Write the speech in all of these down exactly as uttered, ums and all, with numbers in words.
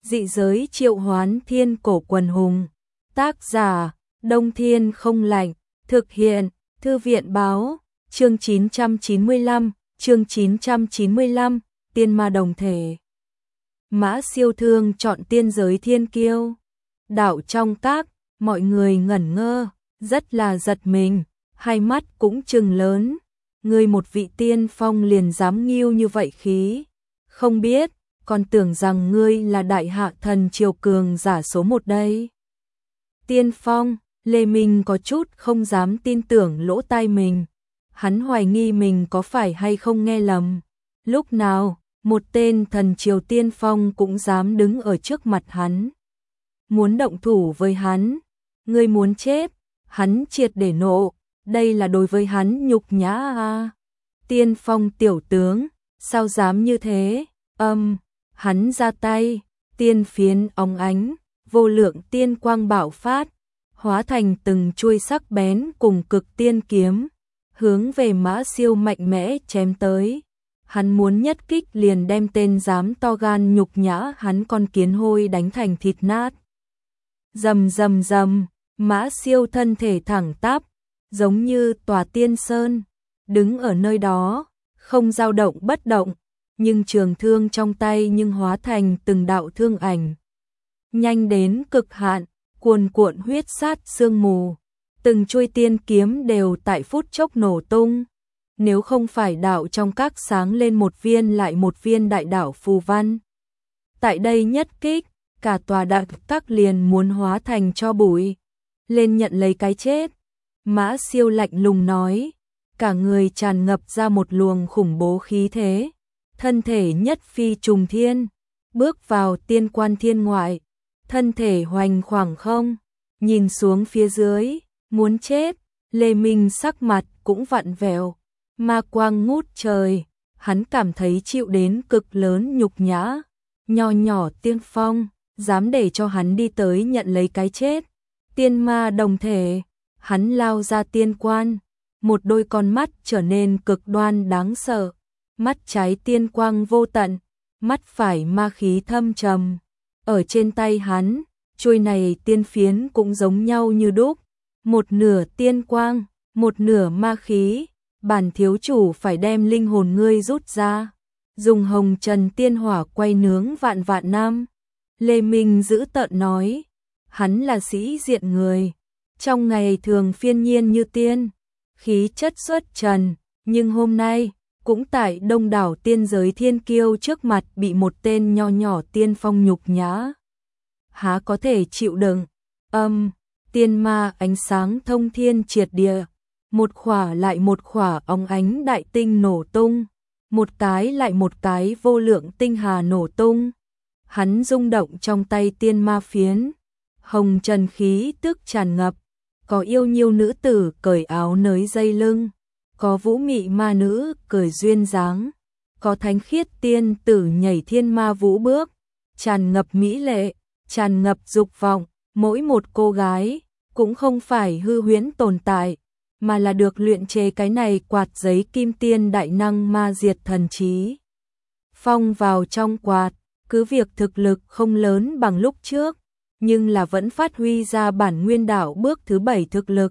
Dị giới triệu hoán thiên cổ quần hùng. Tác giả, Đông Thiên không lạnh. Thực hiện, Thư viện báo. Chương chín trăm chín mươi lăm, chương chín trăm chín mươi lăm, tiên ma đồng thể. Mã Siêu Thương chọn tiên giới thiên kiêu. Đạo trong các, mọi người ngẩn ngơ, rất là giật mình, hai mắt cũng trừng lớn. Ngươi một vị tiên phong liền dám nghiêu như vậy khí. Không biết, còn tưởng rằng ngươi là đại hạ thần triều cường giả số một đây. Tiên phong, Lê Minh có chút không dám tin tưởng lỗ tai mình. Hắn hoài nghi mình có phải hay không nghe lầm. Lúc nào, một tên thần triều tiên phong cũng dám đứng ở trước mặt hắn. Muốn động thủ với hắn, ngươi muốn chết, hắn triệt để nộ, đây là đối với hắn nhục nhã a. Tiên phong tiểu tướng, sao dám như thế? Âm, hắn ra tay, tiên phiến óng ánh, vô lượng tiên quang bạo phát, hóa thành từng chuôi sắc bén cùng cực tiên kiếm, hướng về Mã Siêu mạnh mẽ chém tới. Hắn muốn nhất kích liền đem tên dám to gan nhục nhã hắn con kiến hôi đánh thành thịt nát. Rầm rầm rầm, Mã Siêu thân thể thẳng tắp, giống như tòa tiên sơn, đứng ở nơi đó, không dao động bất động, nhưng trường thương trong tay nhưng hóa thành từng đạo thương ảnh. Nhanh đến cực hạn, cuồn cuộn huyết sát sương mù, từng chuôi tiên kiếm đều tại phút chốc nổ tung. Nếu không phải đạo trong các sáng lên một viên lại một viên đại đạo phù văn. Tại đây nhất kích, cả tòa đại các liền muốn hóa thành tro bụi. Lên nhận lấy cái chết. Mã Siêu lạnh lùng nói, cả người tràn ngập ra một luồng khủng bố khí thế. Thân thể nhất phi trùng thiên, bước vào tiên quan thiên ngoại. Thân thể hoành khoảng không, nhìn xuống phía dưới, muốn chết. Lê Minh sắc mặt cũng vặn vẹo. Ma quang ngút trời, hắn cảm thấy chịu đến cực lớn nhục nhã. Nho nhỏ tiên phong, dám để cho hắn đi tới nhận lấy cái chết. Tiên ma đồng thể, hắn lao ra tiên quan, một đôi con mắt trở nên cực đoan đáng sợ. Mắt trái tiên quang vô tận, mắt phải ma khí thâm trầm. Ở trên tay hắn, chuôi này tiên phiến cũng giống nhau như đúc. Một nửa tiên quang, một nửa ma khí. Bản thiếu chủ phải đem linh hồn ngươi rút ra, dùng hồng trần tiên hỏa quay nướng vạn vạn năm. Lê Minh giữ tợn nói, hắn là sĩ diện người, trong ngày thường phiên nhiên như tiên, khí chất xuất trần, nhưng hôm nay, cũng tại đông đảo tiên giới thiên kiêu trước mặt bị một tên nho nhỏ tiên phong nhục nhã. Há có thể chịu đựng, âm, tiên ma ánh sáng thông thiên triệt địa. Một khỏa lại một khỏa óng ánh đại tinh nổ tung, một cái lại một cái vô lượng tinh hà nổ tung. Hắn rung động trong tay tiên ma phiến, hồng trần khí tức tràn ngập, có yêu nhiêu nữ tử cởi áo nới dây lưng, có vũ mị ma nữ cởi duyên dáng, có thánh khiết tiên tử nhảy thiên ma vũ bước, tràn ngập mỹ lệ, tràn ngập dục vọng. Mỗi một cô gái cũng không phải hư huyễn tồn tại, mà là được luyện chế cái này quạt giấy kim tiên đại năng ma diệt thần trí. Phong vào trong quạt, cứ việc thực lực không lớn bằng lúc trước, nhưng là vẫn phát huy ra bản nguyên đạo bước thứ bảy thực lực.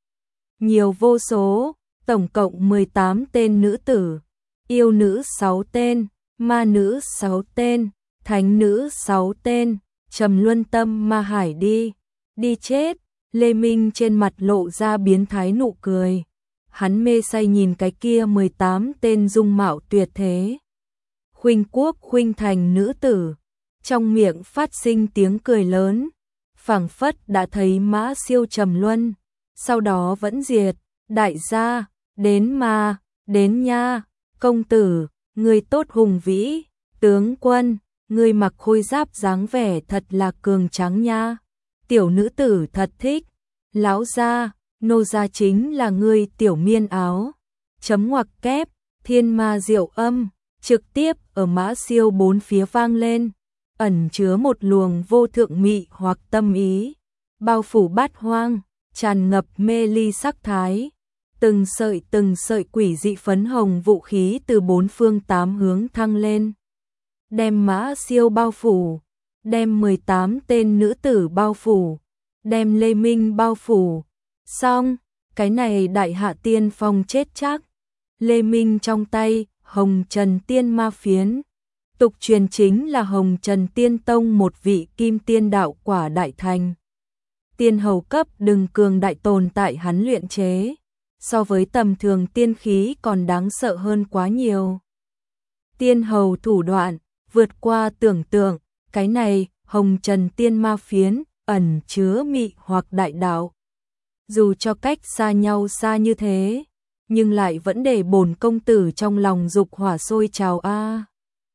Nhiều vô số, tổng cộng mười tám tên nữ tử, yêu nữ sáu tên, ma nữ sáu tên, thánh nữ sáu tên, trầm luân tâm ma hải đi, đi chết. Lê Minh trên mặt lộ ra biến thái nụ cười. Hắn mê say nhìn cái kia mười tám tên dung mạo tuyệt thế. Khuynh quốc khuynh thành nữ tử. Trong miệng phát sinh tiếng cười lớn. Phảng phất đã thấy Mã Siêu trầm luân. Sau đó vẫn diệt. Đại gia, đến mà, đến nha. Công tử, người tốt hùng vĩ. Tướng quân, người mặc khôi giáp dáng vẻ thật là cường tráng nha. Tiểu nữ tử thật thích. Lão gia, nô gia chính là ngươi tiểu miên áo. Chấm ngoặc kép, thiên ma diệu âm, trực tiếp ở Mã Siêu bốn phía vang lên, ẩn chứa một luồng vô thượng mị hoặc tâm ý, bao phủ bát hoang, tràn ngập mê ly sắc thái. Từng sợi từng sợi quỷ dị phấn hồng vũ khí từ bốn phương tám hướng thăng lên, đem Mã Siêu bao phủ. đem mười tám tên nữ tử bao phủ, đem Lê Minh bao phủ. Xong, cái này Đại Hạ Tiên Phong chết chắc. Lê Minh trong tay, Hồng Trần Tiên Ma Phiến. Tục truyền chính là Hồng Trần Tiên Tông một vị kim tiên đạo quả đại thành. Tiên hầu cấp đừng cường đại tồn tại hắn luyện chế. So với tầm thường tiên khí còn đáng sợ hơn quá nhiều. Tiên hầu thủ đoạn, vượt qua tưởng tượng, cái này, Hồng Trần Tiên Ma Phiến, ẩn chứa mị hoặc đại đạo. Dù cho cách xa nhau xa như thế, nhưng lại vẫn để bổn công tử trong lòng dục hỏa sôi trào a.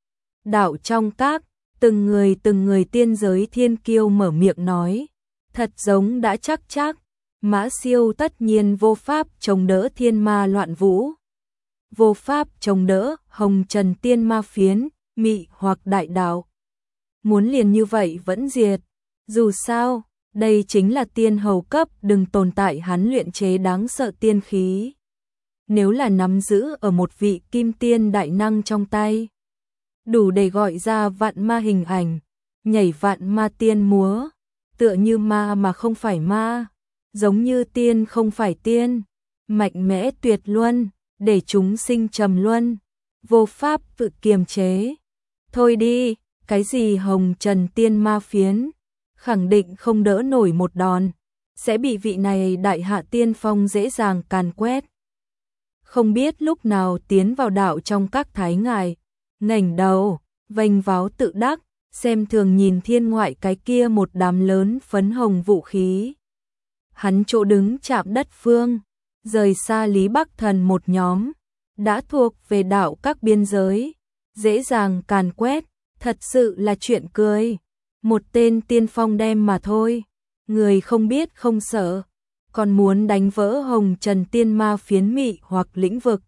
Đạo trong các, từng người từng người tiên giới thiên kiêu mở miệng nói, thật giống đã chắc chắc, Mã Siêu tất nhiên vô pháp chống đỡ thiên ma loạn vũ. Vô pháp chống đỡ Hồng Trần Tiên Ma Phiến, mị hoặc đại đạo. Muốn liền như vậy vẫn diệt. Dù sao, đây chính là tiên hầu cấp đừng tồn tại hắn luyện chế đáng sợ tiên khí. Nếu là nắm giữ ở một vị kim tiên đại năng trong tay, đủ để gọi ra vạn ma hình ảnh, nhảy vạn ma tiên múa, tựa như ma mà không phải ma, giống như tiên không phải tiên, mạnh mẽ tuyệt luân, để chúng sinh trầm luân, vô pháp tự kiềm chế. Thôi đi, cái gì Hồng Trần Tiên Ma Phiến, khẳng định không đỡ nổi một đòn, sẽ bị vị này Đại Hạ Tiên Phong dễ dàng càn quét. Không biết lúc nào tiến vào đạo trong các thái ngài, ngẩng đầu, vênh váo tự đắc, xem thường nhìn thiên ngoại cái kia một đám lớn phấn hồng vũ khí. Hắn chỗ đứng chạm đất phương, rời xa Lý Bắc Thần một nhóm, đã thuộc về đạo các biên giới, dễ dàng càn quét, thật sự là chuyện cười. Một tên tiên phong đem mà thôi, người không biết không sợ, còn muốn đánh vỡ Hồng Trần Tiên Ma Phiến mị hoặc lĩnh vực.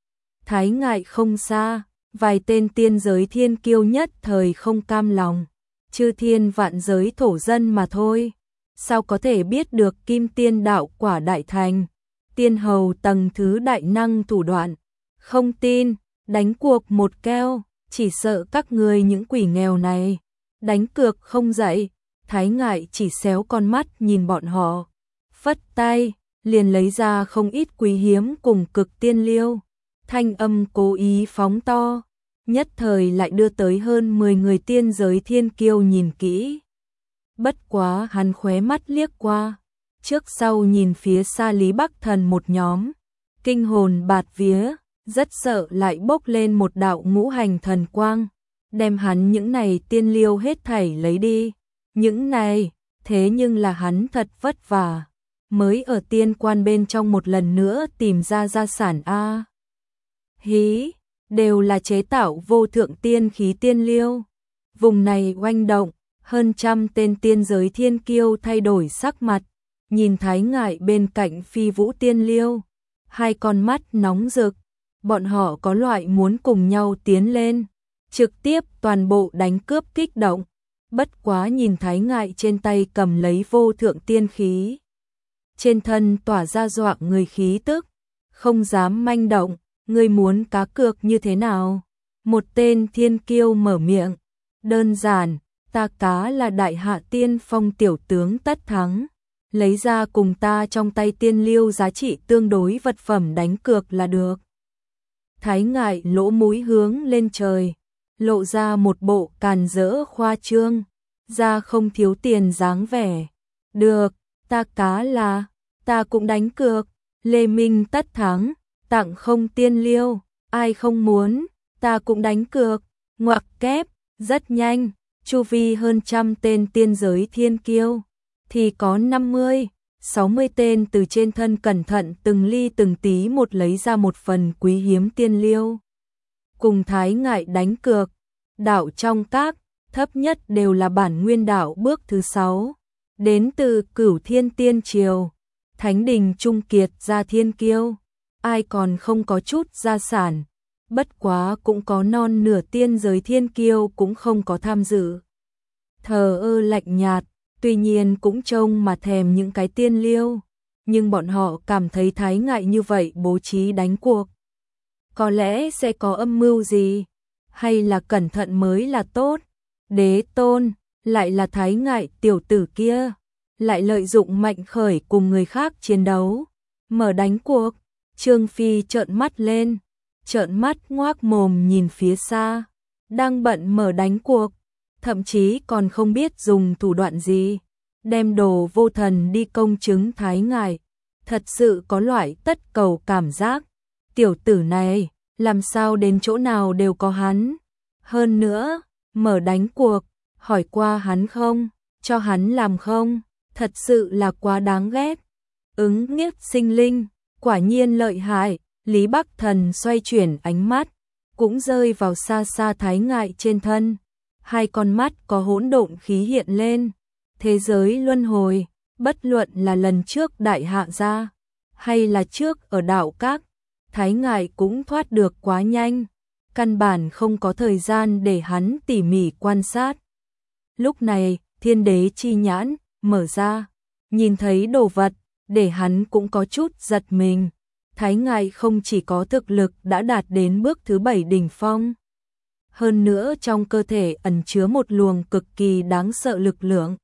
Thái ngại không xa, vài tên tiên giới thiên kiêu nhất thời không cam lòng, chư thiên vạn giới thổ dân mà thôi, sao có thể biết được kim tiên đạo quả đại thành, tiên hầu tầng thứ đại năng thủ đoạn, không tin, đánh cuộc một keo, chỉ sợ các người những quỷ nghèo này, đánh cược không dậy. Thái ngại chỉ xéo con mắt nhìn bọn họ, phất tay, liền lấy ra không ít quý hiếm cùng cực tiên liêu, thanh âm cố ý phóng to, nhất thời lại đưa tới hơn mười người tiên giới thiên kiêu nhìn kỹ. Bất quá hắn khóe mắt liếc qua, trước sau nhìn phía xa Lý Bắc Thần một nhóm, kinh hồn bạt vía, rất sợ lại bốc lên một đạo ngũ hành thần quang, đem hắn những này tiên liêu hết thảy lấy đi. Những này, thế nhưng là hắn thật vất vả, mới ở tiên quan bên trong một lần nữa tìm ra gia sản A. Hí, đều là chế tạo vô thượng tiên khí tiên liêu. Vùng này oanh động, hơn trăm tên tiên giới thiên kiêu thay đổi sắc mặt, nhìn thái ngại bên cạnh phi vũ tiên liêu, hai con mắt nóng rực, bọn họ có loại muốn cùng nhau tiến lên, trực tiếp toàn bộ đánh cướp kích động. Bất quá nhìn thái ngại trên tay cầm lấy vô thượng tiên khí, trên thân tỏa ra dọa người khí tức, không dám manh động, ngươi muốn cá cược như thế nào? Một tên thiên kiêu mở miệng, đơn giản, ta cá là Đại Hạ Tiên Phong tiểu tướng tất thắng, lấy ra cùng ta trong tay tiên liêu giá trị tương đối vật phẩm đánh cược là được. Thái ngại lỗ mũi hướng lên trời, lộ ra một bộ càn rỡ khoa trương, ra không thiếu tiền dáng vẻ. Được, ta cá là, ta cũng đánh cược, Lê Minh tất thắng, tặng không tiên liêu, ai không muốn, ta cũng đánh cược, ngoặc kép, rất nhanh, chu vi hơn trăm tên tiên giới thiên kiêu, thì có năm mươi, sáu mươi tên từ trên thân cẩn thận từng ly từng tí một lấy ra một phần quý hiếm tiên liêu. Cùng thái ngại đánh cược, đạo trong các, thấp nhất đều là bản nguyên đạo bước thứ sáu, đến từ Cửu Thiên Tiên Triều, Thánh Đình Trung Kiệt gia thiên kiêu, ai còn không có chút gia sản, bất quá cũng có non nửa tiên giới thiên kiêu cũng không có tham dự. Thờ ơ lạnh nhạt, tuy nhiên cũng trông mà thèm những cái tiên liêu, nhưng bọn họ cảm thấy thái ngại như vậy bố trí đánh cuộc. Có lẽ sẽ có âm mưu gì, hay là cẩn thận mới là tốt. Đế tôn, lại là Thái Ngại tiểu tử kia, lại lợi dụng Mạnh Khởi cùng người khác chiến đấu, mở đánh cuộc. Trương Phi trợn mắt lên, trợn mắt ngoác mồm nhìn phía xa, đang bận mở đánh cuộc, thậm chí còn không biết dùng thủ đoạn gì, đem Đồ Vô Thần đi công chứng Thái Ngại, thật sự có loại tất cầu cảm giác, tiểu tử này, làm sao đến chỗ nào đều có hắn. Hơn nữa, mở đánh cuộc, hỏi qua hắn không, cho hắn làm không, thật sự là quá đáng ghét. Ứng Nhiếp Sinh Linh, quả nhiên lợi hại. Lý Bắc Thần xoay chuyển ánh mắt, cũng rơi vào xa xa Thái Ngại trên thân. Hai con mắt có hỗn độn khí hiện lên. Thế giới luân hồi, bất luận là lần trước đại hạ gia, hay là trước ở đạo các, Thái Ngại cũng thoát được quá nhanh. Căn bản không có thời gian để hắn tỉ mỉ quan sát. Lúc này, thiên đế chi nhãn, mở ra, nhìn thấy đồ vật, để hắn cũng có chút giật mình. Thái Ngại không chỉ có thực lực đã đạt đến bước thứ bảy đỉnh phong, hơn nữa trong cơ thể ẩn chứa một luồng cực kỳ đáng sợ lực lượng.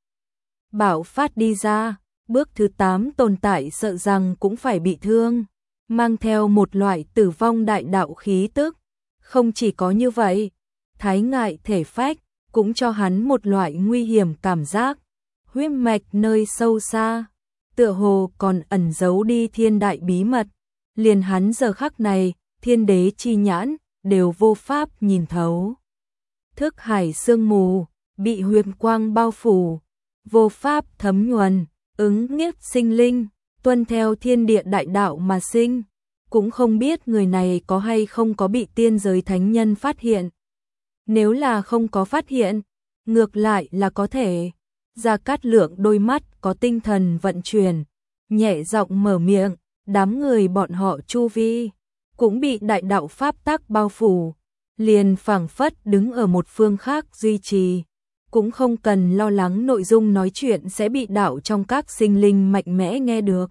Bạo phát đi ra, bước thứ tám tồn tại sợ rằng cũng phải bị thương, mang theo một loại tử vong đại đạo khí tức. Không chỉ có như vậy, Thái Ngại thể phách cũng cho hắn một loại nguy hiểm cảm giác, huyết mạch nơi sâu xa, tựa hồ còn ẩn giấu đi thiên đại bí mật. Liền hắn giờ khắc này, thiên đế chi nhãn, đều vô pháp nhìn thấu. Thức hải sương mù, bị huyền quang bao phủ, vô pháp thấm nhuần. Ứng Nhiếp Sinh Linh, tuân theo thiên địa đại đạo mà sinh, cũng không biết người này có hay không có bị tiên giới thánh nhân phát hiện. Nếu là không có phát hiện, ngược lại là có thể. Gia Cát Lượng đôi mắt có tinh thần vận chuyển, nhẹ giọng mở miệng. Đám người bọn họ chu vi cũng bị đại đạo pháp tắc bao phủ, liền phảng phất đứng ở một phương khác duy trì, cũng không cần lo lắng nội dung nói chuyện sẽ bị đạo trong các sinh linh mạnh mẽ nghe được.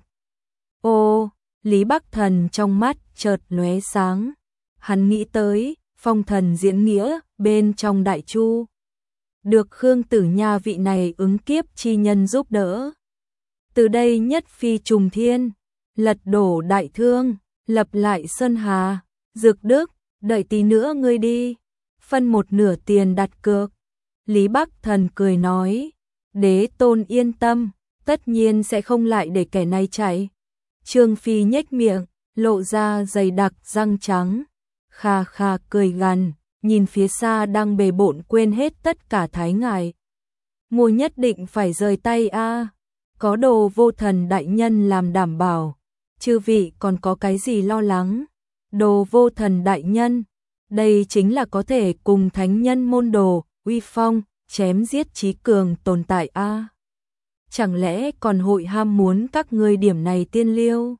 Ô, Lý Bắc Thần trong mắt chợt lóe sáng, hắn nghĩ tới phong thần diễn nghĩa bên trong đại chu, được Khương Tử Nha vị này ứng kiếp chi nhân giúp đỡ. Từ đây nhất phi trùng thiên, lật đổ đại thương, lập lại sơn hà. Dược Đức, đợi tí nữa ngươi đi, phân một nửa tiền đặt cược. Lý Bắc Thần cười nói, đế tôn yên tâm, tất nhiên sẽ không lại để kẻ này chạy. Trương Phi nhếch miệng, lộ ra dày đặc răng trắng, kha kha cười gằn, nhìn phía xa đang bề bộn quên hết tất cả Thái Ngại. Mùa nhất định phải rời tay a, có Đồ Vô Thần đại nhân làm đảm bảo, chư vị còn có cái gì lo lắng. Đồ Vô Thần đại nhân, đây chính là có thể cùng thánh nhân môn đồ, uy phong, chém giết chí cường tồn tại a. Chẳng lẽ còn hội ham muốn các ngươi điểm này tiên liêu?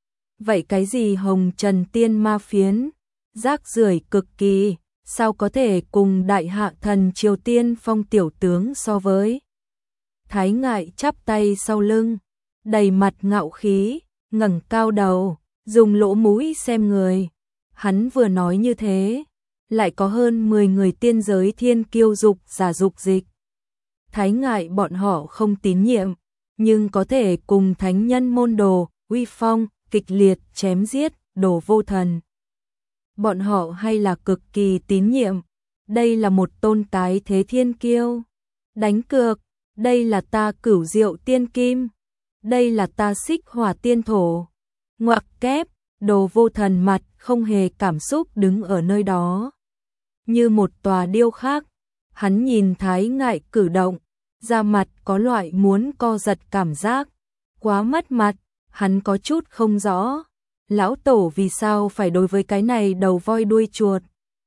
Vậy cái gì hồng trần tiên ma phiến, rác rưởi cực kỳ, sao có thể cùng đại hạ thần Triều Tiên Phong tiểu tướng so với? Thái Ngại chắp tay sau lưng, đầy mặt ngạo khí, ngẩng cao đầu, dùng lỗ mũi xem người. Hắn vừa nói như thế, lại có hơn mười người tiên giới thiên kiêu dục giả dục dịch. Thái Ngại bọn họ không tín nhiệm, nhưng có thể cùng thánh nhân môn đồ, uy phong, kịch liệt chém giết, Đồ Vô Thần. Bọn họ hay là cực kỳ tín nhiệm, đây là một tôn cái thế thiên kiêu. Đánh cược, đây là ta Cửu Diệu tiên kim, đây là ta Xích Hỏa tiên thổ. Ngoặc kép, Đồ Vô Thần mặt không hề cảm xúc đứng ở nơi đó, như một tòa điêu khắc. Hắn nhìn Thái Ngại cử động, da mặt có loại muốn co giật cảm giác, quá mất mặt. Hắn có chút không rõ, lão tổ vì sao phải đối với cái này đầu voi đuôi chuột.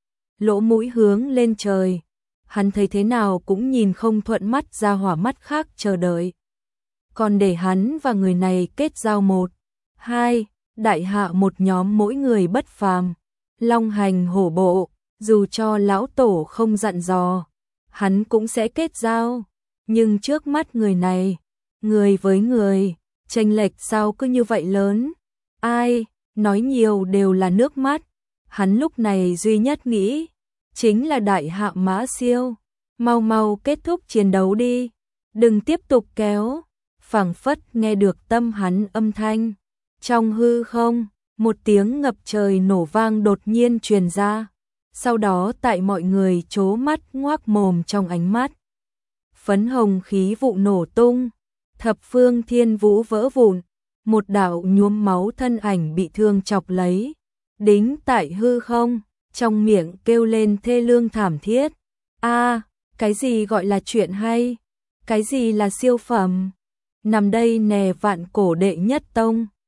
Lỗ mũi hướng lên trời, hắn thấy thế nào cũng nhìn không thuận mắt ra hỏa mắt khác chờ đợi. Còn để hắn và người này kết giao một, hai, đại hạ một nhóm mỗi người bất phàm, long hành hổ bộ, dù cho lão tổ không dặn dò, hắn cũng sẽ kết giao. Nhưng trước mắt người này, người với người, chênh lệch sao cứ như vậy lớn. Ai, nói nhiều đều là nước mắt. Hắn lúc này duy nhất nghĩ, chính là đại hạ Mã Siêu. mau mau kết thúc chiến đấu đi, đừng tiếp tục kéo. Phảng phất nghe được tâm hắn âm thanh. Trong hư không, một tiếng ngập trời nổ vang đột nhiên truyền ra. Sau đó tại mọi người trố mắt ngoác mồm trong ánh mắt. Phấn hồng khí vụ nổ tung, thập phương thiên vũ vỡ vụn, một đạo nhuốm máu thân ảnh bị thương chọc lấy, đính tại hư không, trong miệng kêu lên thê lương thảm thiết. A, cái gì gọi là chuyện hay? Cái gì là siêu phẩm? Nằm đây nè vạn cổ đệ nhất tông,